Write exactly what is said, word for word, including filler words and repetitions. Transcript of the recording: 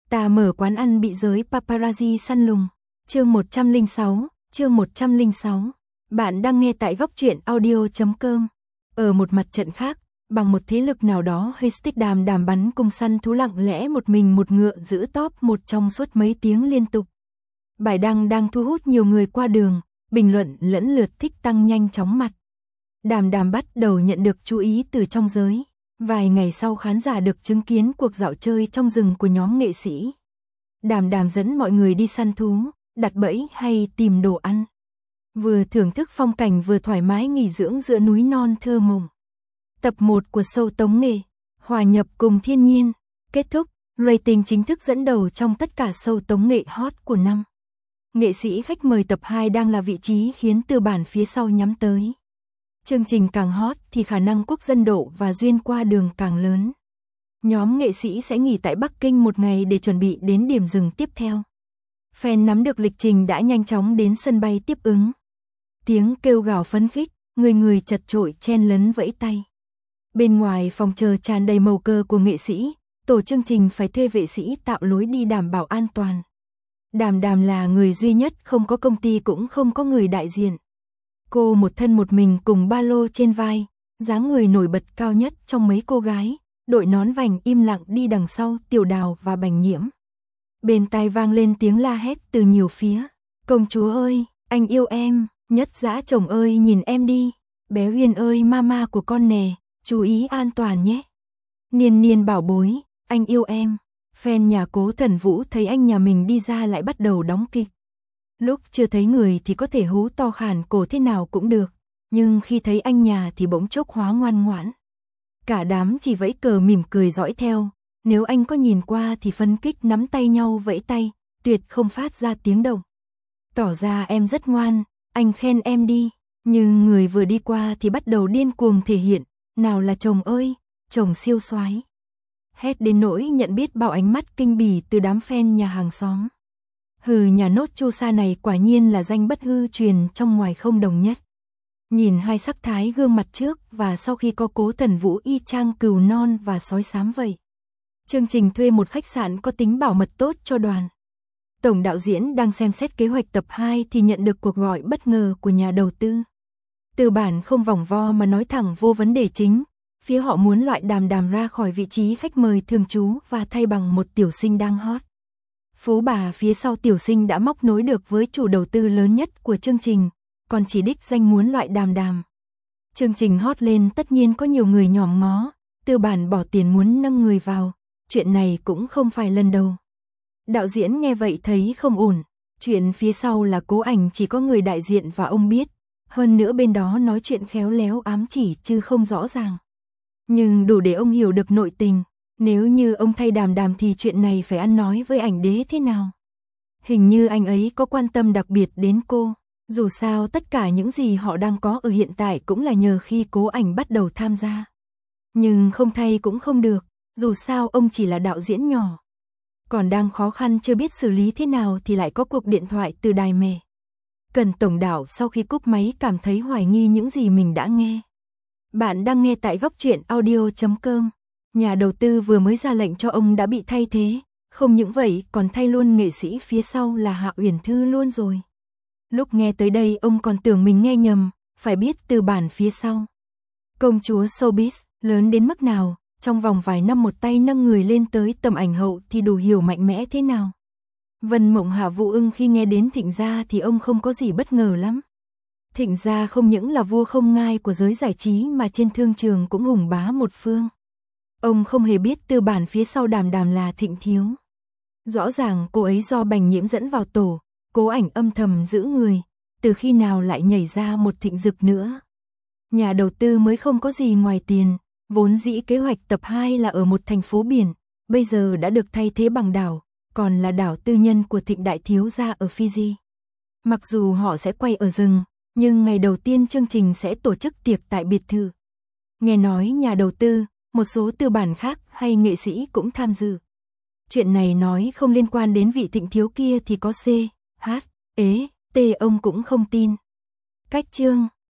Ta mở quán ăn bị giới paparazzi săn lùng. Chương một trăm lẻ sáu, chương một trăm lẻ sáu. Bạn đang nghe tại góc truyện audio chấm com. Ở một mặt trận khác, bằng một thế lực nào đó, hashtag Đàm Đàm bắn cung săn thú lặng lẽ một mình một ngựa giữ top một trong suốt mấy tiếng liên tục. Bài đăng đang thu hút nhiều người qua đường, bình luận lẫn lượt thích tăng nhanh chóng mặt. Đàm Đàm bắt đầu nhận được chú ý từ trong giới. Vài ngày sau, khán giả được chứng kiến cuộc dạo chơi trong rừng của nhóm nghệ sĩ. Đàm Đàm dẫn mọi người đi săn thú, đặt bẫy hay tìm đồ ăn. Vừa thưởng thức phong cảnh vừa thoải mái nghỉ dưỡng giữa núi non thơ mộng. Tập một của show tống nghệ, hòa nhập cùng thiên nhiên, kết thúc, rating chính thức dẫn đầu trong tất cả show tống nghệ hot của năm. Nghệ sĩ khách mời tập hai đang là vị trí khiến tư bản phía sau nhắm tới. Chương trình càng hot thì khả năng quốc dân độ và duyên qua đường càng lớn. Nhóm nghệ sĩ sẽ nghỉ tại Bắc Kinh một ngày để chuẩn bị đến điểm dừng tiếp theo. Fan nắm được lịch trình đã nhanh chóng đến sân bay tiếp ứng. Tiếng kêu gào phấn khích, người người chật chội chen lấn vẫy tay. Bên ngoài phòng chờ tràn đầy màu cờ của nghệ sĩ, tổ chương trình phải thuê vệ sĩ tạo lối đi đảm bảo an toàn. Đàm Đàm là người duy nhất không có công ty cũng không có người đại diện. Cô một thân một mình cùng ba lô trên vai, dáng người nổi bật cao nhất trong mấy cô gái, đội nón vành im lặng đi đằng sau Tiểu Đào và Bành Nhiễm. Bên tai vang lên tiếng la hét từ nhiều phía. Công chúa ơi, anh yêu em, Nhất Dã chồng ơi nhìn em đi, bé Huyền ơi mama của con nè, chú ý an toàn nhé. Niên Niên bảo bối, anh yêu em. Fan nhà Cố Thần Vũ thấy anh nhà mình đi ra lại bắt đầu đóng kịch. Lúc chưa thấy người thì có thể hú to khản cổ thế nào cũng được, nhưng khi thấy anh nhà thì bỗng chốc hóa ngoan ngoãn. Cả đám chỉ vẫy cờ mỉm cười dõi theo, nếu anh có nhìn qua thì phấn kích nắm tay nhau vẫy tay, tuyệt không phát ra tiếng động. Tỏ ra em rất ngoan, anh khen em đi, nhưng người vừa đi qua thì bắt đầu điên cuồng thể hiện, nào là chồng ơi, chồng siêu soái. Hét đến nỗi nhận biết bao ánh mắt kinh bỉ từ đám fan nhà hàng xóm. Hừ, nhà nốt Chu Sa này quả nhiên là danh bất hư truyền trong ngoài không đồng nhất. Nhìn hai sắc thái gương mặt trước và sau khi có Cố Thần Vũ y chang cừu non và sói xám vậy. Chương trình thuê một khách sạn có tính bảo mật tốt cho đoàn. Tổng đạo diễn đang xem xét kế hoạch tập hai thì nhận được cuộc gọi bất ngờ của nhà đầu tư. Tư bản không vòng vo mà nói thẳng vô vấn đề chính. Phía họ muốn loại Đàm Đàm ra khỏi vị trí khách mời thường trú và thay bằng một tiểu sinh đang hot. Phú bà phía sau tiểu sinh đã móc nối được với chủ đầu tư lớn nhất của chương trình, còn chỉ đích danh muốn loại Đàm Đàm. Chương trình hot lên tất nhiên có nhiều người nhòm ngó, tư bản bỏ tiền muốn nâng người vào, chuyện này cũng không phải lần đầu. Đạo diễn nghe vậy thấy không ổn, chuyện phía sau là Cố Ảnh chỉ có người đại diện và ông biết, hơn nữa bên đó nói chuyện khéo léo ám chỉ chứ không rõ ràng. Nhưng đủ để ông hiểu được nội tình. Nếu như ông thay Đàm Đàm thì chuyện này phải ăn nói với Ảnh Đế thế nào? Hình như anh ấy có quan tâm đặc biệt đến cô. Dù sao tất cả những gì họ đang có ở hiện tại cũng là nhờ khi Cố Ảnh bắt đầu tham gia. Nhưng không thay cũng không được, dù sao ông chỉ là đạo diễn nhỏ. Còn đang khó khăn chưa biết xử lý thế nào thì lại có cuộc điện thoại từ đài mẹ. Cần tổng đạo sau khi cúp máy cảm thấy hoài nghi những gì mình đã nghe. Bạn đang nghe tại góc truyện audio chấm com. Nhà đầu tư vừa mới ra lệnh cho ông đã bị thay thế, không những vậy còn thay luôn nghệ sĩ phía sau là Hạ Uyển Thư luôn rồi. Lúc nghe tới đây ông còn tưởng mình nghe nhầm, phải biết từ bản phía sau. Công chúa showbiz, lớn đến mức nào, trong vòng vài năm một tay nâng người lên tới tầm ảnh hậu thì đủ hiểu mạnh mẽ thế nào. Vân Mộng Hạ Vũ Ưng khi nghe đến Thịnh Gia thì ông không có gì bất ngờ lắm. Thịnh Gia không những là vua không ngai của giới giải trí mà trên thương trường cũng hùng bá một phương. Ông không hề biết tư bản phía sau Đàm Đàm là Thịnh Thiếu. Rõ ràng cô ấy do Bành Nhiễm dẫn vào tổ, Cố Ảnh âm thầm giữ người, từ khi nào lại nhảy ra một Thịnh Dực nữa. Nhà đầu tư mới không có gì ngoài tiền, vốn dĩ kế hoạch tập hai là ở một thành phố biển, bây giờ đã được thay thế bằng đảo, còn là đảo tư nhân của Thịnh Đại Thiếu gia ở Fiji. Mặc dù họ sẽ quay ở rừng, nhưng ngày đầu tiên chương trình sẽ tổ chức tiệc tại biệt thự. Nghe nói nhà đầu tư, một số tư bản khác hay nghệ sĩ cũng tham dự. Chuyện này nói không liên quan đến vị Thịnh Thiếu kia thì có C, H, ế, T ông cũng không tin. Cách chương